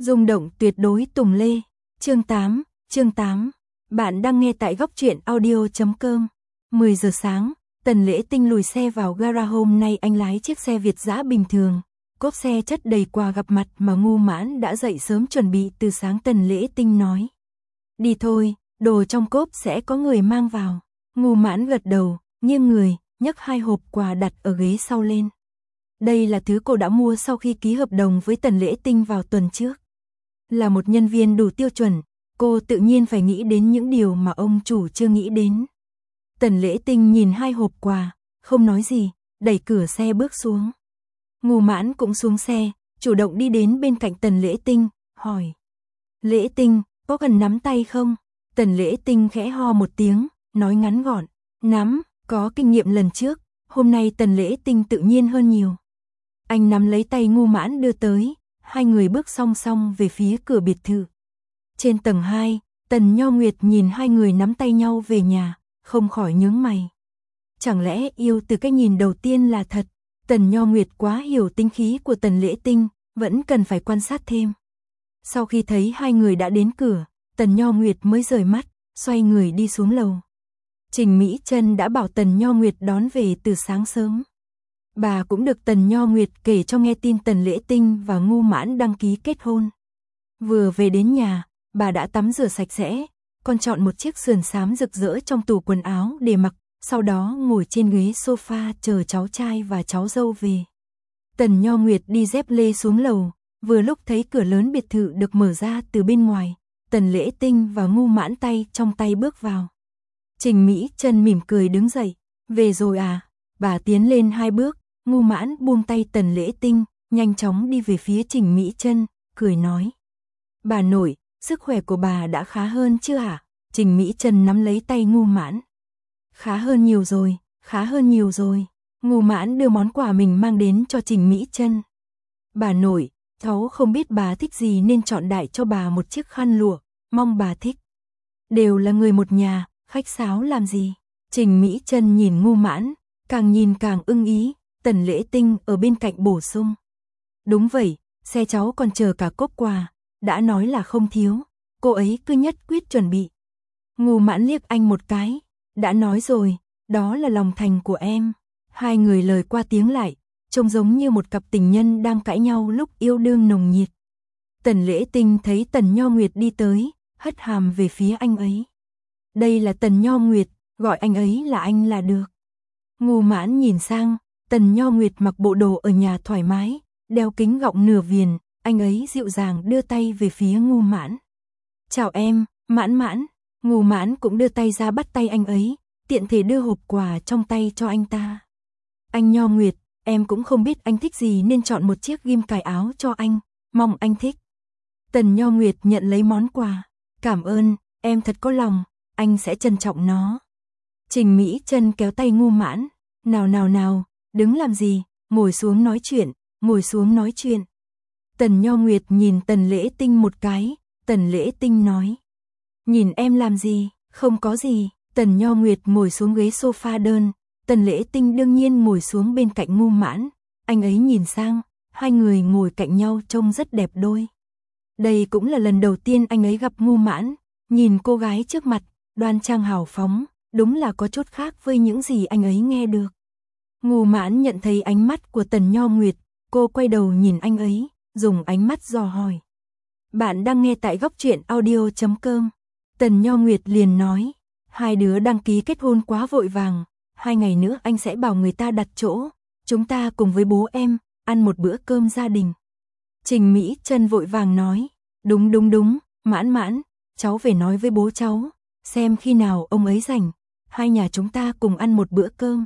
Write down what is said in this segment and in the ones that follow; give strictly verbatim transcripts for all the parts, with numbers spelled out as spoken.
Rung động tuyệt đối Tùng Lê. Chương tám, chương tám. Bạn đang nghe tại góc truyện audio chấm com. mười giờ sáng, Tần Lễ Tinh lùi xe vào gara. Hôm nay anh lái chiếc xe Việt dã bình thường. Cốp xe chất đầy quà gặp mặt mà Ngu Mãn đã dậy sớm chuẩn bị từ sáng. Tần Lễ Tinh nói: "Đi thôi, đồ trong cốp sẽ có người mang vào." Ngu Mãn gật đầu, nghiêng người, nhấc hai hộp quà đặt ở ghế sau lên. Đây là thứ cô đã mua sau khi ký hợp đồng với Tần Lễ Tinh vào tuần trước. Là một nhân viên đủ tiêu chuẩn, cô tự nhiên phải nghĩ đến những điều mà ông chủ chưa nghĩ đến. Tần Lễ Tinh nhìn hai hộp quà, không nói gì, đẩy cửa xe bước xuống. Ngu Mãn cũng xuống xe, chủ động đi đến bên cạnh Tần Lễ Tinh, hỏi: "Lễ Tinh, có cần nắm tay không?" Tần Lễ Tinh khẽ ho một tiếng, nói ngắn gọn: "Nắm." Có kinh nghiệm lần trước, hôm nay Tần Lễ Tinh tự nhiên hơn nhiều. Anh nắm lấy tay Ngu Mãn đưa tới, hai người bước song song về phía cửa biệt thự. Trên tầng hai, Tần Nho Nguyệt nhìn hai người nắm tay nhau về nhà, không khỏi nhướng mày. Chẳng lẽ yêu từ cái nhìn đầu tiên là thật? Tần Nho Nguyệt quá hiểu tính khí của Tần Lễ Tinh, vẫn cần phải quan sát thêm. Sau khi thấy hai người đã đến cửa, Tần Nho Nguyệt mới rời mắt, xoay người đi xuống lầu. Trình Mỹ Trân đã bảo Tần Nho Nguyệt đón về từ sáng sớm. Bà cũng được Tần Nho Nguyệt kể cho nghe tin Tần Lễ Tinh và Ngu Mãn đăng ký kết hôn. Vừa về đến nhà, bà đã tắm rửa sạch sẽ, còn chọn một chiếc sườn xám rực rỡ trong tủ quần áo để mặc, sau đó ngồi trên ghế sofa chờ cháu trai và cháu dâu về. Tần Nho Nguyệt đi dép lê xuống lầu, vừa lúc thấy cửa lớn biệt thự được mở ra từ bên ngoài, Tần Lễ Tinh và Ngu Mãn tay trong tay bước vào. Trình Mỹ Trân mỉm cười đứng dậy: "Về rồi à?" Bà tiến lên hai bước, Ngu Mãn buông tay Tần Lễ Tinh, nhanh chóng đi về phía Trình Mỹ Trân, cười nói: "Bà nội, sức khỏe của bà đã khá hơn chưa hả?" Trình Mỹ Trân nắm lấy tay Ngu Mãn: "Khá hơn nhiều rồi, khá hơn nhiều rồi." Ngu Mãn đưa món quà mình mang đến cho Trình Mỹ Trân. "Bà nội, cháu không biết bà thích gì nên chọn đại cho bà một chiếc khăn lụa, mong bà thích." Đều là người một nhà, khách sáo làm gì? Trình Mỹ Trân nhìn Ngu Mãn, càng nhìn càng ưng ý. Tần Lễ Tinh ở bên cạnh bổ sung: "Đúng vậy, xe cháu còn chờ cả cốp quà, đã nói là không thiếu, cô ấy cứ nhất quyết chuẩn bị." Ngu Mãn liếc anh một cái: "Đã nói rồi, đó là lòng thành của em." Hai người lời qua tiếng lại, trông giống như một cặp tình nhân đang cãi nhau lúc yêu đương nồng nhiệt. Tần Lễ Tinh thấy Tần Nho Nguyệt đi tới, hất hàm về phía anh ấy. "Đây là Tần Nho Nguyệt, gọi anh ấy là anh là được." Ngu Mãn nhìn sang, Tần Nho Nguyệt mặc bộ đồ ở nhà thoải mái, đeo kính gọng nửa viền, anh ấy dịu dàng đưa tay về phía Ngu Mãn. "Chào em, Mãn Mãn." Ngu Mãn cũng đưa tay ra bắt tay anh ấy, tiện thể đưa hộp quà trong tay cho anh ta. "Anh Nho Nguyệt, em cũng không biết anh thích gì nên chọn một chiếc ghim cài áo cho anh, mong anh thích." Tần Nho Nguyệt nhận lấy món quà: "Cảm ơn, em thật có lòng, anh sẽ trân trọng nó." Trình Mỹ Trân kéo tay Ngu Mãn: "Nào nào nào, đứng làm gì, ngồi xuống nói chuyện, ngồi xuống nói chuyện." Tần Nho Nguyệt nhìn Tần Lễ Tinh một cái, Tần Lễ Tinh nói: "Nhìn em làm gì, không có gì." Tần Nho Nguyệt ngồi xuống ghế sofa đơn, Tần Lễ Tinh đương nhiên ngồi xuống bên cạnh Ngu Mãn, anh ấy nhìn sang, hai người ngồi cạnh nhau trông rất đẹp đôi. Đây cũng là lần đầu tiên anh ấy gặp Ngu Mãn, nhìn cô gái trước mặt, đoan trang hào phóng, đúng là có chút khác với những gì anh ấy nghe được. Ngu Mãn nhận thấy ánh mắt của Tần Nho Nguyệt, cô quay đầu nhìn anh ấy, dùng ánh mắt dò hỏi: "Bạn đang nghe tại góc truyện audio chấm com." Tần Nho Nguyệt liền nói: "Hai đứa đăng ký kết hôn quá vội vàng, hai ngày nữa anh sẽ bảo người ta đặt chỗ, chúng ta cùng với bố em, ăn một bữa cơm gia đình." Trình Mỹ Trân vội vàng nói: "Đúng đúng đúng, Mãn Mãn, cháu về nói với bố cháu, xem khi nào ông ấy rảnh, hai nhà chúng ta cùng ăn một bữa cơm."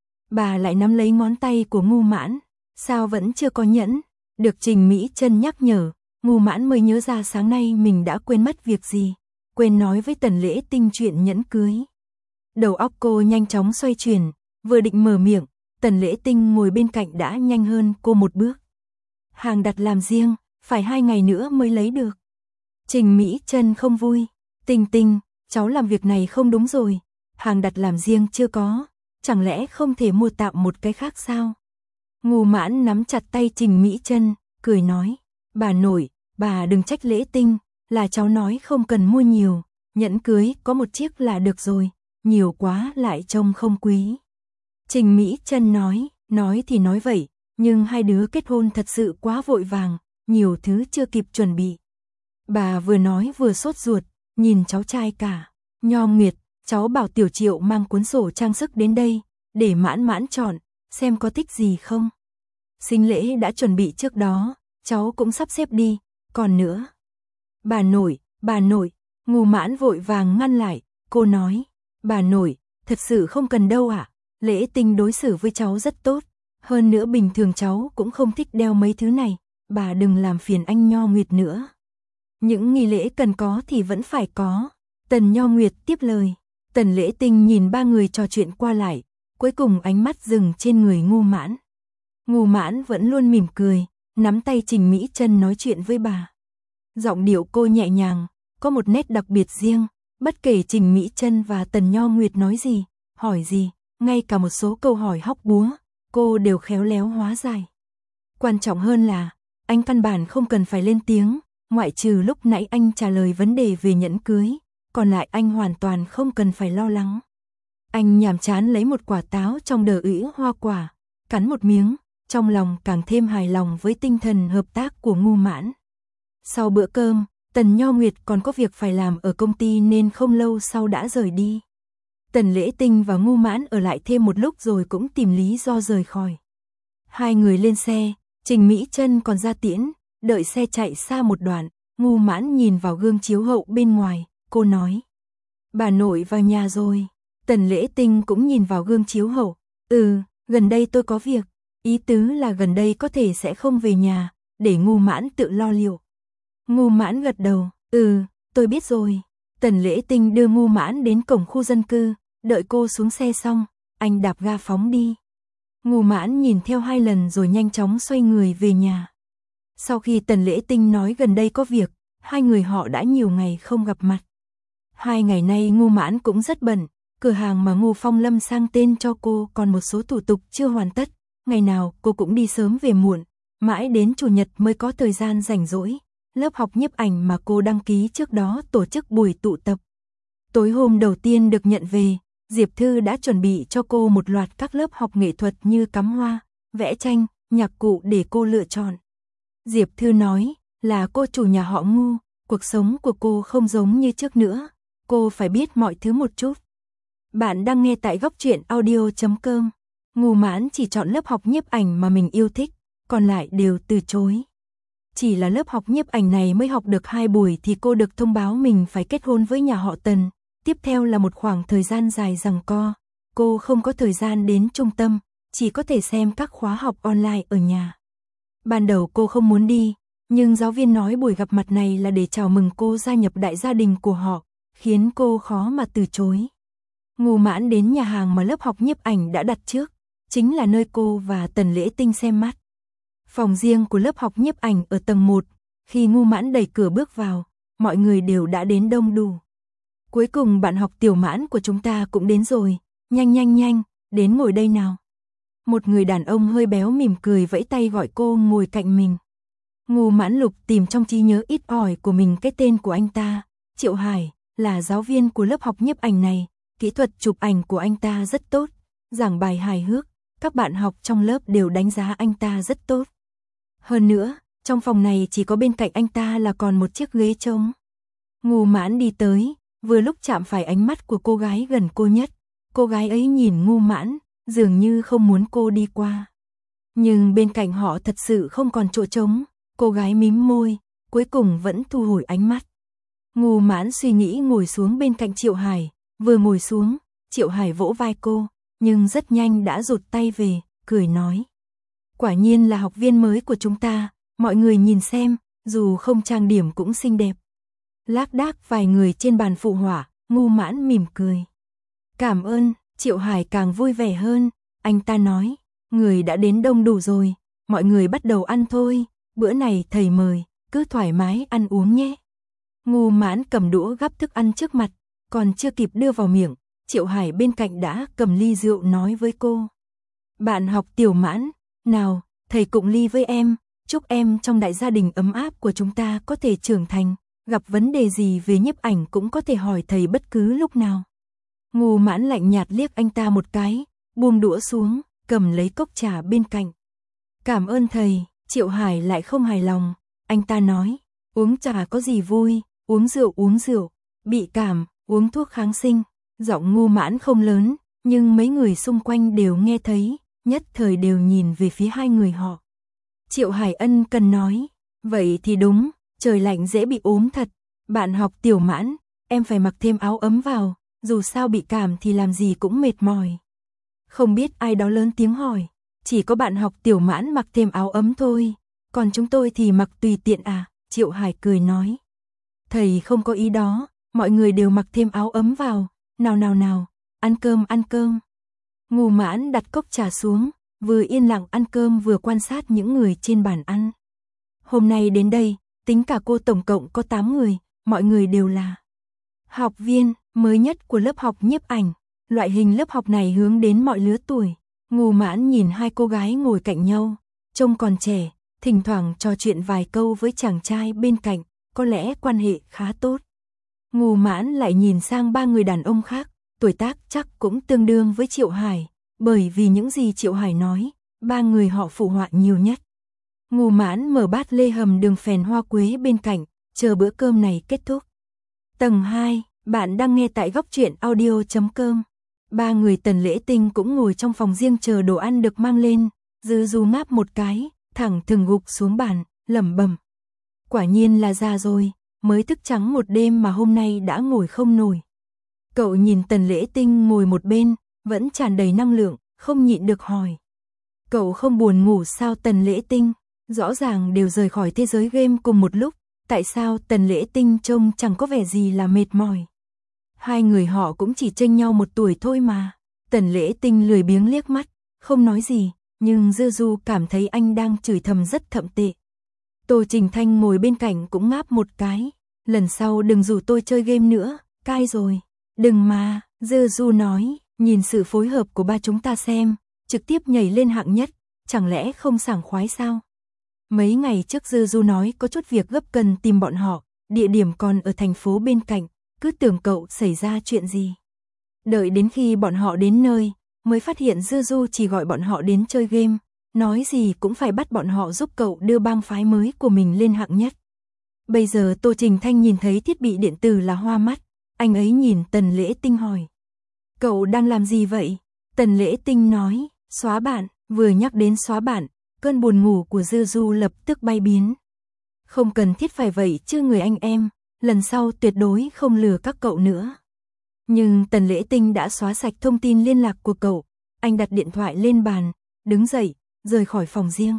Bà lại nắm lấy ngón tay của Ngu Mãn: "Sao vẫn chưa có nhẫn?" Được Trình Mỹ Trân nhắc nhở, Ngu Mãn mới nhớ ra sáng nay mình đã quên mất việc gì, quên nói với Tần Lễ Tinh chuyện nhẫn cưới. Đầu óc cô nhanh chóng xoay chuyển, vừa định mở miệng, Tần Lễ Tinh ngồi bên cạnh đã nhanh hơn cô một bước: "Hàng đặt làm riêng, phải hai ngày nữa mới lấy được." Trình Mỹ Trân không vui: "Tinh Tinh, cháu làm việc này không đúng rồi, hàng đặt làm riêng chưa có, chẳng lẽ không thể mua tạm một cái khác sao?" Ngu Mãn nắm chặt tay Trình Mỹ Trân, cười nói: "Bà nội, bà đừng trách Lễ Tinh, là cháu nói không cần mua nhiều, nhẫn cưới có một chiếc là được rồi, nhiều quá lại trông không quý. Trình Mỹ Trân nói, nói thì nói vậy, nhưng hai đứa kết hôn thật sự quá vội vàng, nhiều thứ chưa kịp chuẩn bị. Bà vừa nói vừa sốt ruột, nhìn cháu trai cả. Nho Nguyệt, cháu bảo Tiểu Triệu mang cuốn sổ trang sức đến đây, để Mãn Mãn chọn, xem có thích gì không. Sinh lễ đã chuẩn bị trước đó, cháu cũng sắp xếp đi, còn nữa. Bà nội, bà nội, Ngô Mãn vội vàng ngăn lại, cô nói, bà nội, thật sự không cần đâu ạ, Lễ Tinh đối xử với cháu rất tốt, hơn nữa bình thường cháu cũng không thích đeo mấy thứ này, bà đừng làm phiền anh Nho Nguyệt nữa. Những nghi lễ cần có thì vẫn phải có. Tần Nho Nguyệt tiếp lời. Tần Lễ Tinh nhìn ba người trò chuyện qua lại, cuối cùng ánh mắt dừng trên người Ngô Mãn. Ngô Mãn vẫn luôn mỉm cười, nắm tay Trình Mỹ Trân nói chuyện với bà. Giọng điệu cô nhẹ nhàng, có một nét đặc biệt riêng, bất kể Trình Mỹ Trân và Tần Nho Nguyệt nói gì, hỏi gì, ngay cả một số câu hỏi hóc búa, cô đều khéo léo hóa giải. Quan trọng hơn là, anh căn bản không cần phải lên tiếng, ngoại trừ lúc nãy anh trả lời vấn đề về nhẫn cưới, còn lại anh hoàn toàn không cần phải lo lắng. Anh nhàm chán lấy một quả táo trong đờ ỉa hoa quả, cắn một miếng, trong lòng càng thêm hài lòng với tinh thần hợp tác của Ngô Mãn. Sau bữa cơm, Tần Nho Nguyệt còn có việc phải làm ở công ty nên không lâu sau đã rời đi. Tần Lễ Tinh và Ngô Mãn ở lại thêm một lúc rồi cũng tìm lý do rời khỏi. Hai người lên xe, Trình Mỹ Trân còn ra tiễn, đợi xe chạy xa một đoạn, Ngô Mãn nhìn vào gương chiếu hậu bên ngoài, cô nói. Bà nội vào nhà rồi. Tần Lễ Tinh cũng nhìn vào gương chiếu hậu. Ừ, gần đây tôi có việc. Ý tứ là gần đây có thể sẽ không về nhà, để Ngô Mãn tự lo liệu. Ngô Mãn gật đầu. Ừ, tôi biết rồi. Tần Lễ Tinh đưa Ngô Mãn đến cổng khu dân cư, đợi cô xuống xe xong, anh đạp ga phóng đi. Ngô Mãn nhìn theo hai lần rồi nhanh chóng xoay người về nhà. Sau khi Tần Lễ Tinh nói gần đây có việc, hai người họ đã nhiều ngày không gặp mặt. Hai ngày nay Ngô Mãn cũng rất bận, cửa hàng mà Ngô Phong Lâm sang tên cho cô còn một số thủ tục chưa hoàn tất, ngày nào cô cũng đi sớm về muộn, mãi đến chủ nhật mới có thời gian rảnh rỗi. Lớp học nhiếp ảnh mà cô đăng ký trước đó tổ chức buổi tụ tập. Tối hôm đầu tiên được nhận về, Diệp Thư đã chuẩn bị cho cô một loạt các lớp học nghệ thuật như cắm hoa, vẽ tranh, nhạc cụ để cô lựa chọn. Diệp Thư nói là cô chủ nhà họ Ngô, cuộc sống của cô không giống như trước nữa, cô phải biết mọi thứ một chút. Bạn đang nghe tại góc truyện audio chấm com. Ngô Mãn chỉ chọn lớp học nhiếp ảnh mà mình yêu thích, còn lại đều từ chối. Chỉ là lớp học nhiếp ảnh này mới học được hai buổi thì cô được thông báo mình phải kết hôn với nhà họ Tần. Tiếp theo là một khoảng thời gian dài giằng co. Cô không có thời gian đến trung tâm, chỉ có thể xem các khóa học online ở nhà. Ban đầu cô không muốn đi, nhưng giáo viên nói buổi gặp mặt này là để chào mừng cô gia nhập đại gia đình của họ, khiến cô khó mà từ chối. Ngô Mãn đến nhà hàng mà lớp học nhiếp ảnh đã đặt trước, chính là nơi cô và Tần Lễ Tinh xem mắt. Phòng riêng của lớp học nhiếp ảnh ở tầng một, khi Ngô Mãn đẩy cửa bước vào, mọi người đều đã đến đông đủ. Cuối cùng bạn học Tiểu Mãn của chúng ta cũng đến rồi, nhanh nhanh nhanh, đến ngồi đây nào. Một người đàn ông hơi béo mỉm cười vẫy tay gọi cô ngồi cạnh mình. Ngô Mãn Lục tìm trong trí nhớ ít ỏi của mình cái tên của anh ta, Triệu Hải, là giáo viên của lớp học nhiếp ảnh này, kỹ thuật chụp ảnh của anh ta rất tốt, giảng bài hài hước, các bạn học trong lớp đều đánh giá anh ta rất tốt. Hơn nữa, trong phòng này chỉ có bên cạnh anh ta là còn một chiếc ghế trống. Ngô Mãn đi tới, vừa lúc chạm phải ánh mắt của cô gái gần cô nhất. Cô gái ấy nhìn Ngô Mãn, dường như không muốn cô đi qua. Nhưng bên cạnh họ thật sự không còn chỗ trống, cô gái mím môi, cuối cùng vẫn thu hồi ánh mắt. Ngô Mãn suy nghĩ ngồi xuống bên cạnh Triệu Hải, vừa ngồi xuống, Triệu Hải vỗ vai cô, nhưng rất nhanh đã rụt tay về, cười nói. Quả nhiên là học viên mới của chúng ta, mọi người nhìn xem, dù không trang điểm cũng xinh đẹp. Lác đác vài người trên bàn phụ họa, Ngô Mãn mỉm cười. Cảm ơn, Triệu Hải càng vui vẻ hơn, anh ta nói, người đã đến đông đủ rồi, mọi người bắt đầu ăn thôi, bữa này thầy mời, cứ thoải mái ăn uống nhé. Ngô Mãn cầm đũa gắp thức ăn trước mặt, còn chưa kịp đưa vào miệng, Triệu Hải bên cạnh đã cầm ly rượu nói với cô. Bạn học Tiểu Mãn, nào, thầy cụng ly với em, chúc em trong đại gia đình ấm áp của chúng ta có thể trưởng thành, gặp vấn đề gì về nhiếp ảnh cũng có thể hỏi thầy bất cứ lúc nào. Ngô Mãn lạnh nhạt liếc anh ta một cái, buông đũa xuống, cầm lấy cốc trà bên cạnh. Cảm ơn thầy. Triệu Hải lại không hài lòng, anh ta nói, uống trà có gì vui, uống rượu uống rượu, bị cảm, uống thuốc kháng sinh. Giọng Ngô Mãn không lớn, nhưng mấy người xung quanh đều nghe thấy, nhất thời đều nhìn về phía hai người họ. Triệu Hải ân cần nói, vậy thì đúng, trời lạnh dễ bị ốm thật, bạn học Tiểu Mãn, em phải mặc thêm áo ấm vào, dù sao bị cảm thì làm gì cũng mệt mỏi. Không biết ai đó lớn tiếng hỏi, chỉ có bạn học Tiểu Mãn mặc thêm áo ấm thôi, còn chúng tôi thì mặc tùy tiện à, Triệu Hải cười nói. Thầy không có ý đó, mọi người đều mặc thêm áo ấm vào, nào nào nào, ăn cơm ăn cơm. Ngô Mãn đặt cốc trà xuống, vừa yên lặng ăn cơm vừa quan sát những người trên bàn ăn. Hôm nay đến đây, tính cả cô tổng cộng có tám người, mọi người đều là học viên mới nhất của lớp học nhiếp ảnh. Loại hình lớp học này hướng đến mọi lứa tuổi. Ngô Mãn nhìn hai cô gái ngồi cạnh nhau, trông còn trẻ, thỉnh thoảng trò chuyện vài câu với chàng trai bên cạnh, có lẽ quan hệ khá tốt. Ngô Mãn lại nhìn sang ba người đàn ông khác, tuổi tác chắc cũng tương đương với Triệu Hải, bởi vì những gì Triệu Hải nói, ba người họ phụ họa nhiều nhất. Ngô Mãn mở bát lê hầm đường phèn hoa quế bên cạnh, chờ bữa cơm này kết thúc. Tầng hai, bạn đang nghe tại góc truyện audio chấm com. Ba người Tần Lễ Tinh cũng ngồi trong phòng riêng chờ đồ ăn được mang lên, Dư Du ngáp một cái, thẳng thừng gục xuống bàn, lẩm bẩm. Quả nhiên là già rồi, mới thức trắng một đêm mà hôm nay đã ngồi không nổi. Cậu nhìn Tần Lễ Tinh ngồi một bên, vẫn tràn đầy năng lượng, không nhịn được hỏi. Cậu không buồn ngủ sao Tần Lễ Tinh? Rõ ràng đều rời khỏi thế giới game cùng một lúc, tại sao Tần Lễ Tinh trông chẳng có vẻ gì là mệt mỏi? Hai người họ cũng chỉ chênh nhau một tuổi thôi mà. Tần Lễ Tinh lười biếng liếc mắt, không nói gì, nhưng Dư Du cảm thấy anh đang chửi thầm rất thậm tệ. Tô Trình Thanh ngồi bên cạnh cũng ngáp một cái, lần sau đừng rủ tôi chơi game nữa, cai rồi. Đừng mà, Dư Du nói, nhìn sự phối hợp của ba chúng ta xem, trực tiếp nhảy lên hạng nhất, chẳng lẽ không sảng khoái sao? Mấy ngày trước Dư Du nói có chút việc gấp cần tìm bọn họ, địa điểm còn ở thành phố bên cạnh, cứ tưởng cậu xảy ra chuyện gì. Đợi đến khi bọn họ đến nơi, mới phát hiện Dư Du chỉ gọi bọn họ đến chơi game, nói gì cũng phải bắt bọn họ giúp cậu đưa bang phái mới của mình lên hạng nhất. Bây giờ Tô Trình Thanh nhìn thấy thiết bị điện tử là hoa mắt, anh ấy nhìn Tần Lễ Tinh hỏi. Cậu đang làm gì vậy? Tần Lễ Tinh nói, xóa bạn, vừa nhắc đến xóa bạn, cơn buồn ngủ của Dư Du lập tức bay biến. Không cần thiết phải vậy chứ người anh em, lần sau tuyệt đối không lừa các cậu nữa. Nhưng Tần Lễ Tinh đã xóa sạch thông tin liên lạc của cậu, anh đặt điện thoại lên bàn, đứng dậy, rời khỏi phòng riêng.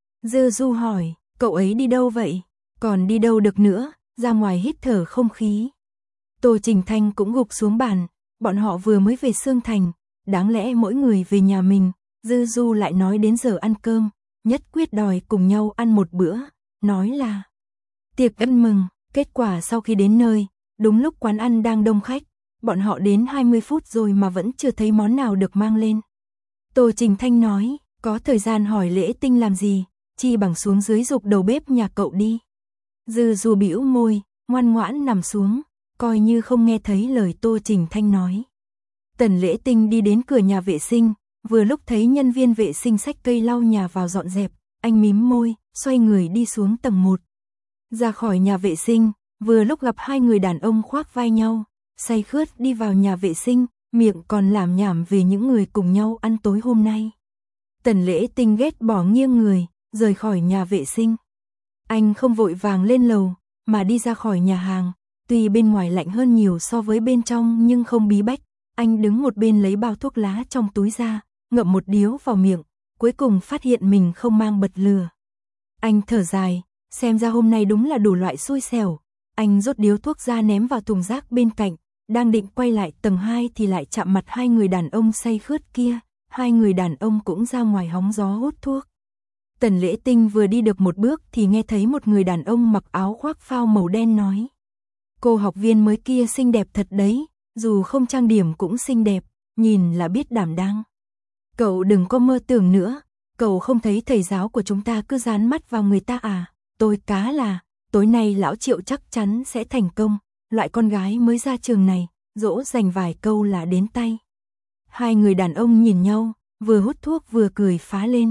Dư Du hỏi, cậu ấy đi đâu vậy? Còn đi đâu được nữa, ra ngoài hít thở không khí. Tô Trình Thanh cũng gục xuống bàn, bọn họ vừa mới về Sương Thành, đáng lẽ mỗi người về nhà mình, Dư Du lại nói đến giờ ăn cơm, nhất quyết đòi cùng nhau ăn một bữa, nói là tiệc ăn mừng. Kết quả sau khi đến nơi, đúng lúc quán ăn đang đông khách, bọn họ đến hai mươi phút rồi mà vẫn chưa thấy món nào được mang lên. Tô Trình Thanh nói, có thời gian hỏi Lễ Tinh làm gì, chi bằng xuống dưới dục đầu bếp nhà cậu đi. Dư Du bĩu môi, ngoan ngoãn nằm xuống, coi như không nghe thấy lời Tô Trình Thanh nói. Tần Lễ Tinh đi đến cửa nhà vệ sinh, vừa lúc thấy nhân viên vệ sinh xách cây lau nhà vào dọn dẹp, anh mím môi, xoay người đi xuống tầng một. Ra khỏi nhà vệ sinh, vừa lúc gặp hai người đàn ông khoác vai nhau, say khướt đi vào nhà vệ sinh, miệng còn lảm nhảm về những người cùng nhau ăn tối hôm nay. Tần Lễ Tinh ghét bỏ nghiêng người, rời khỏi nhà vệ sinh. Anh không vội vàng lên lầu, mà đi ra khỏi nhà hàng, tuy bên ngoài lạnh hơn nhiều so với bên trong nhưng không bí bách, anh đứng một bên lấy bao thuốc lá trong túi ra, ngậm một điếu vào miệng, cuối cùng phát hiện mình không mang bật lửa. Anh thở dài, xem ra hôm nay đúng là đủ loại xui xẻo. Anh rút điếu thuốc ra ném vào thùng rác bên cạnh, đang định quay lại tầng hai thì lại chạm mặt hai người đàn ông say khướt kia, hai người đàn ông cũng ra ngoài hóng gió hút thuốc. Tần Lễ Tinh vừa đi được một bước thì nghe thấy một người đàn ông mặc áo khoác phao màu đen nói. Cô học viên mới kia xinh đẹp thật đấy, dù không trang điểm cũng xinh đẹp, nhìn là biết đảm đang. Cậu đừng có mơ tưởng nữa, Cậu không thấy thầy giáo của chúng ta cứ dán mắt vào người ta à? Tôi cá là, tối nay lão Triệu chắc chắn sẽ thành công, loại con gái mới ra trường này, dỗ dành vài câu là đến tay. Hai người đàn ông nhìn nhau, vừa hút thuốc vừa cười phá lên.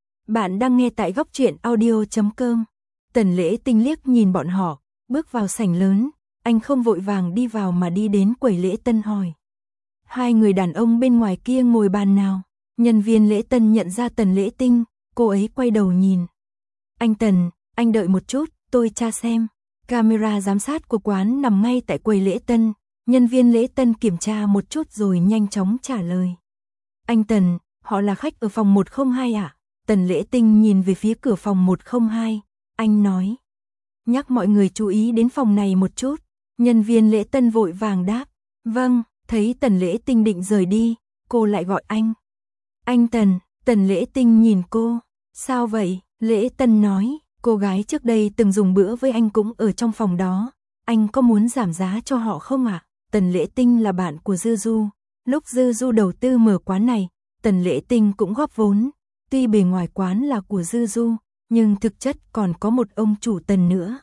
Bạn đang nghe tại góc truyện audio chấm com. Tần Lễ Tinh liếc nhìn bọn họ, bước vào sảnh lớn, anh không vội vàng đi vào mà đi đến quầy lễ tân hỏi. Hai người đàn ông bên ngoài kia ngồi bàn nào? Nhân viên lễ tân nhận ra Tần Lễ Tinh, cô ấy quay đầu nhìn. Anh Tần, anh đợi một chút, tôi tra xem. Camera giám sát của quán nằm ngay tại quầy lễ tân, nhân viên lễ tân kiểm tra một chút rồi nhanh chóng trả lời. Anh Tần, họ là khách ở phòng một không hai ạ? À? Tần Lễ Tinh nhìn về phía cửa phòng một không hai, anh nói. Nhắc mọi người chú ý đến phòng này một chút. Nhân viên lễ tân vội vàng đáp. Vâng, thấy Tần Lễ Tinh định rời đi, cô lại gọi anh. Anh Tần, Tần Lễ Tinh nhìn cô. Sao vậy? Lễ Tân nói, cô gái trước đây từng dùng bữa với anh cũng ở trong phòng đó. Anh có muốn giảm giá cho họ không ạ? À? Tần Lễ Tinh là bạn của Dư Du. Lúc Dư Du đầu tư mở quán này, Tần Lễ Tinh cũng góp vốn. Tuy bề ngoài quán là của Dư Du, nhưng thực chất còn có một ông chủ Tần nữa.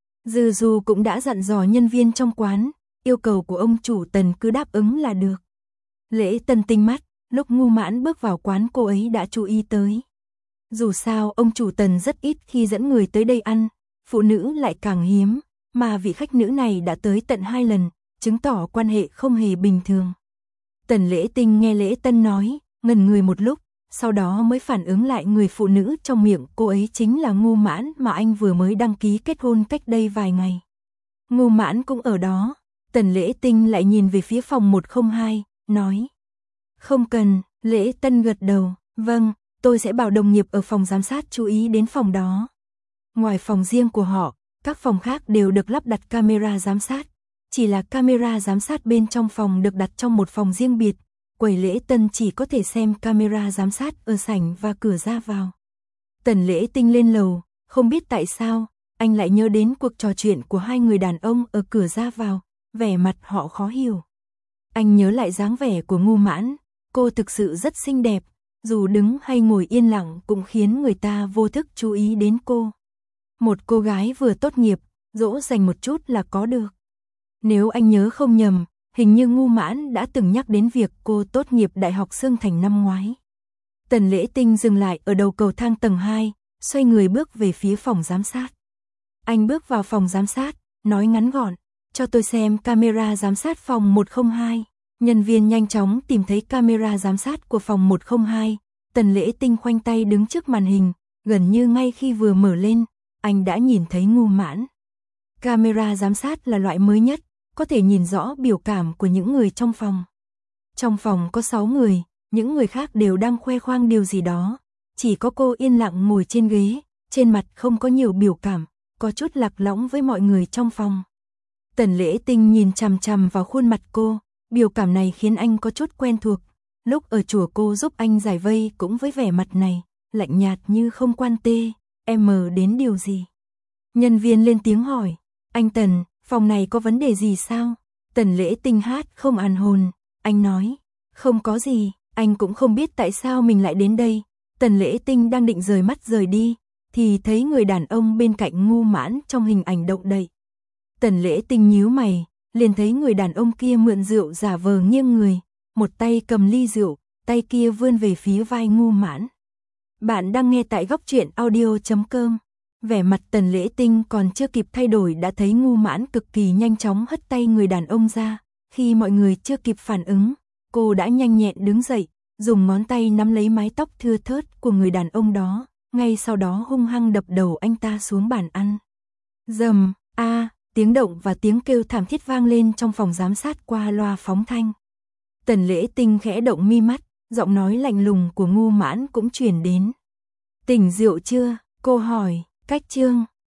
Dư Du cũng đã dặn dò nhân viên trong quán, yêu cầu của ông chủ Tần cứ đáp ứng là được. Lễ Tân tinh mắt, lúc Ngu Mãn bước vào quán cô ấy đã chú ý tới. Dù sao ông chủ Tần rất ít khi dẫn người tới đây ăn, phụ nữ lại càng hiếm, mà vị khách nữ này đã tới tận hai lần, chứng tỏ quan hệ không hề bình thường. Tần Lễ Tinh nghe Lễ Tân nói, ngần người một lúc, sau đó mới phản ứng lại người phụ nữ trong miệng cô ấy chính là Ngu Mãn mà anh vừa mới đăng ký kết hôn cách đây vài ngày. Ngu Mãn cũng ở đó. Tần Lễ Tinh lại nhìn về phía phòng một không hai, nói. Không cần, Lễ Tân gật đầu, vâng, tôi sẽ bảo đồng nghiệp ở phòng giám sát chú ý đến phòng đó. Ngoài phòng riêng của họ, các phòng khác đều được lắp đặt camera giám sát. Chỉ là camera giám sát bên trong phòng được đặt trong một phòng riêng biệt. Quầy Lễ Tân chỉ có thể xem camera giám sát ở sảnh và cửa ra vào. Tần Lễ Tinh lên lầu, không biết tại sao, anh lại nhớ đến cuộc trò chuyện của hai người đàn ông ở cửa ra vào, vẻ mặt họ khó hiểu. Anh nhớ lại dáng vẻ của Ngu Mãn, cô thực sự rất xinh đẹp, dù đứng hay ngồi yên lặng cũng khiến người ta vô thức chú ý đến cô. Một cô gái vừa tốt nghiệp, dỗ dành một chút là có được. Nếu anh nhớ không nhầm, hình như Ngu Mãn đã từng nhắc đến việc cô tốt nghiệp Đại học Sương Thành năm ngoái. Tần Lễ Tinh dừng lại ở đầu cầu thang tầng hai, xoay người bước về phía phòng giám sát. Anh bước vào phòng giám sát, nói ngắn gọn, cho tôi xem camera giám sát phòng một không hai. Nhân viên nhanh chóng tìm thấy camera giám sát của phòng một không hai. Tần Lễ Tinh khoanh tay đứng trước màn hình, gần như ngay khi vừa mở lên, anh đã nhìn thấy Ngu Mãn. Camera giám sát là loại mới nhất, có thể nhìn rõ biểu cảm của những người trong phòng. Trong phòng có sáu người, những người khác đều đang khoe khoang điều gì đó. Chỉ có cô yên lặng ngồi trên ghế, trên mặt không có nhiều biểu cảm, có chút lạc lõng với mọi người trong phòng. Tần Lễ Tinh nhìn chằm chằm vào khuôn mặt cô, biểu cảm này khiến anh có chút quen thuộc. Lúc ở chùa cô giúp anh giải vây cũng với vẻ mặt này, lạnh nhạt như không quan tê, em mờ đến điều gì. Nhân viên lên tiếng hỏi, anh Tần, phòng này có vấn đề gì sao? Tần Lễ Tinh hát không an hồn, anh nói, không có gì, anh cũng không biết tại sao mình lại đến đây. Tần Lễ Tinh đang định rời mắt rời đi, thì thấy người đàn ông bên cạnh Ngu Mãn trong hình ảnh động đậy. Tần Lễ Tinh nhíu mày, liền thấy người đàn ông kia mượn rượu giả vờ nghiêng người, một tay cầm ly rượu, tay kia vươn về phía vai Ngu Mãn. Bạn đang nghe tại góc truyện audio chấm com. Vẻ mặt Tần Lễ Tinh còn chưa kịp thay đổi đã thấy Ngu Mãn cực kỳ nhanh chóng hất tay người đàn ông ra. Khi mọi người chưa kịp phản ứng, cô đã nhanh nhẹn đứng dậy, dùng ngón tay nắm lấy mái tóc thưa thớt của người đàn ông đó, ngay sau đó hung hăng đập đầu anh ta xuống bàn ăn. Rầm, a, à, tiếng động và tiếng kêu thảm thiết vang lên trong phòng giám sát qua loa phóng thanh. Tần Lễ Tinh khẽ động mi mắt, giọng nói lạnh lùng của Ngu Mãn cũng truyền đến. Tỉnh rượu chưa? Cô hỏi, cách chương.